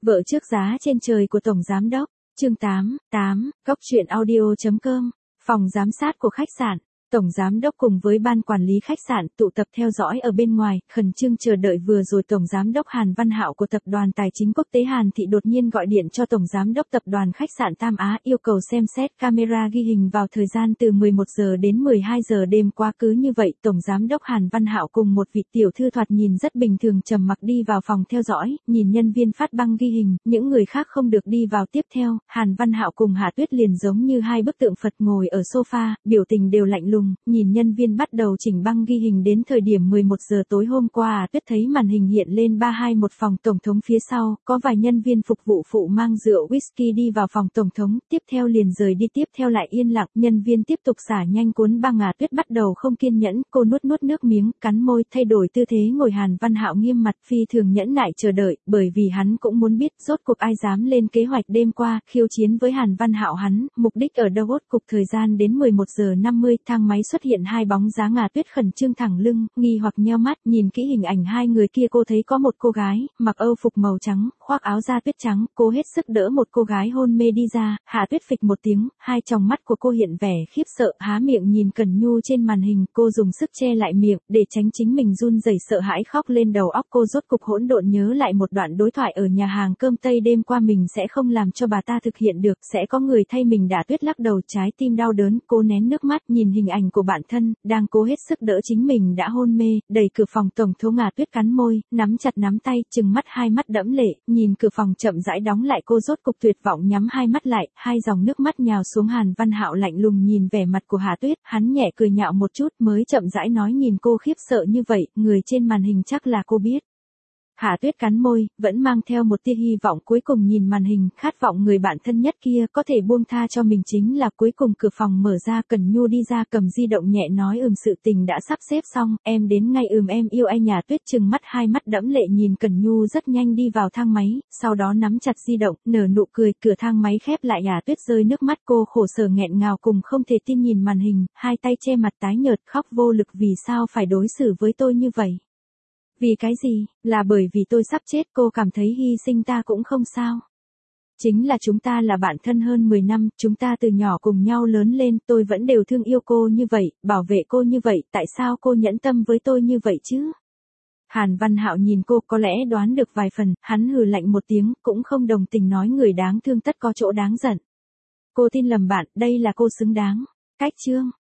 Vợ trước giá trên trời của Tổng Giám đốc, chương 8, Góc truyện audio.com, phòng giám sát của khách sạn. Tổng Giám đốc cùng với ban quản lý khách sạn tụ tập theo dõi ở bên ngoài, khẩn trương chờ đợi. Vừa rồi Tổng Giám đốc Hàn Văn Hạo của Tập đoàn Tài chính Quốc tế Hàn Thị đột nhiên gọi điện cho Tổng Giám đốc Tập đoàn Khách sạn Tam Á yêu cầu xem xét camera ghi hình vào thời gian từ 11 giờ đến 12 giờ đêm qua. Cứ như vậy, Tổng Giám đốc Hàn Văn Hạo cùng một vị tiểu thư thoạt nhìn rất bình thường trầm mặc đi vào phòng theo dõi, nhìn nhân viên phát băng ghi hình, những người khác không được đi vào. Tiếp theo, Hàn Văn Hạo cùng Hạ Tuyết liền giống như hai bức tượng Phật ngồi ở sofa, biểu tình đều lạnh lùng. Nhìn nhân viên bắt đầu chỉnh băng ghi hình đến thời điểm 11 giờ tối hôm qua, Tuyết thấy màn hình hiện lên 321 phòng tổng thống phía sau, có vài nhân viên phục vụ phụ mang rượu whisky đi vào phòng tổng thống, tiếp theo liền rời đi. Tiếp theo lại yên lặng, nhân viên tiếp tục xả nhanh cuốn băng. Tuyết bắt đầu không kiên nhẫn, cô nuốt nước miếng, cắn môi, thay đổi tư thế ngồi. Hàn Văn Hạo nghiêm mặt phi thường nhẫn nại chờ đợi, bởi vì hắn cũng muốn biết rốt cuộc ai dám lên kế hoạch đêm qua khiêu chiến với Hàn Văn Hạo. Hắn mục đích ở đâu? Rốt cục thời gian đến 11 giờ 50, thang máy xuất hiện hai bóng dáng. Tuyết khẩn trương thẳng lưng, nghi hoặc nheo mắt, nhìn kỹ hình ảnh hai người kia. Cô thấy có một cô gái mặc âu phục màu trắng, khoác áo da tuyết trắng, cô hết sức đỡ một cô gái hôn mê đi ra. Hạ Tuyết phịch một tiếng, hai tròng mắt của cô hiện vẻ khiếp sợ, há miệng nhìn Cẩn Nhu trên màn hình. Cô dùng sức che lại miệng để tránh chính mình run rẩy sợ hãi khóc lên. Đầu óc cô rốt cục hỗn độn, nhớ lại một đoạn đối thoại ở nhà hàng cơm Tây đêm qua. Mình sẽ không làm cho bà ta thực hiện được, sẽ có người thay mình đã. Tuyết lắc đầu, trái tim đau đớn, cô nén nước mắt nhìn hình ảnh của bản thân đang cố hết sức đỡ chính mình đã hôn mê. Đẩy cửa phòng tổng thống. Tuyết cắn môi, nắm chặt nắm tay, trừng mắt, hai mắt đẫm lệ, nhìn cửa phòng chậm rãi đóng lại. Cô rốt cục tuyệt vọng nhắm hai mắt lại, hai dòng nước mắt nhào xuống. Hàn Văn Hạo lạnh lùng nhìn vẻ mặt của Hạ Tuyết, hắn nhẹ cười nhạo một chút mới chậm rãi nói, nhìn cô khiếp sợ như vậy, người trên màn hình chắc là cô biết. Hạ Tuyết cắn môi, vẫn mang theo một tia hy vọng cuối cùng nhìn màn hình, khát vọng người bạn thân nhất kia có thể buông tha cho mình. Chính là cuối cùng cửa phòng mở ra, Cẩn Nhu đi ra cầm di động nhẹ nói, sự tình đã sắp xếp xong, em đến ngay. Em yêu anh. Tuyết trừng mắt, hai mắt đẫm lệ nhìn Cẩn Nhu rất nhanh đi vào thang máy, sau đó nắm chặt di động, nở nụ cười. Cửa thang máy khép lại. Tuyết rơi nước mắt, cô khổ sở nghẹn ngào cùng không thể tin nhìn màn hình, hai tay che mặt tái nhợt khóc vô lực. Vì sao phải đối xử với tôi như vậy? Vì cái gì? Là bởi vì tôi sắp chết. Cô cảm thấy hy sinh ta cũng không sao. Chính là chúng ta là bạn thân hơn 10 năm, chúng ta từ nhỏ cùng nhau lớn lên, tôi vẫn đều thương yêu cô như vậy, bảo vệ cô như vậy, tại sao cô nhẫn tâm với tôi như vậy chứ? Hàn Văn Hạo nhìn cô, có lẽ đoán được vài phần, hắn hừ lạnh một tiếng, cũng không đồng tình nói, người đáng thương tất có chỗ đáng giận. Cô tin lầm bạn, đây là cô xứng đáng. Cách chương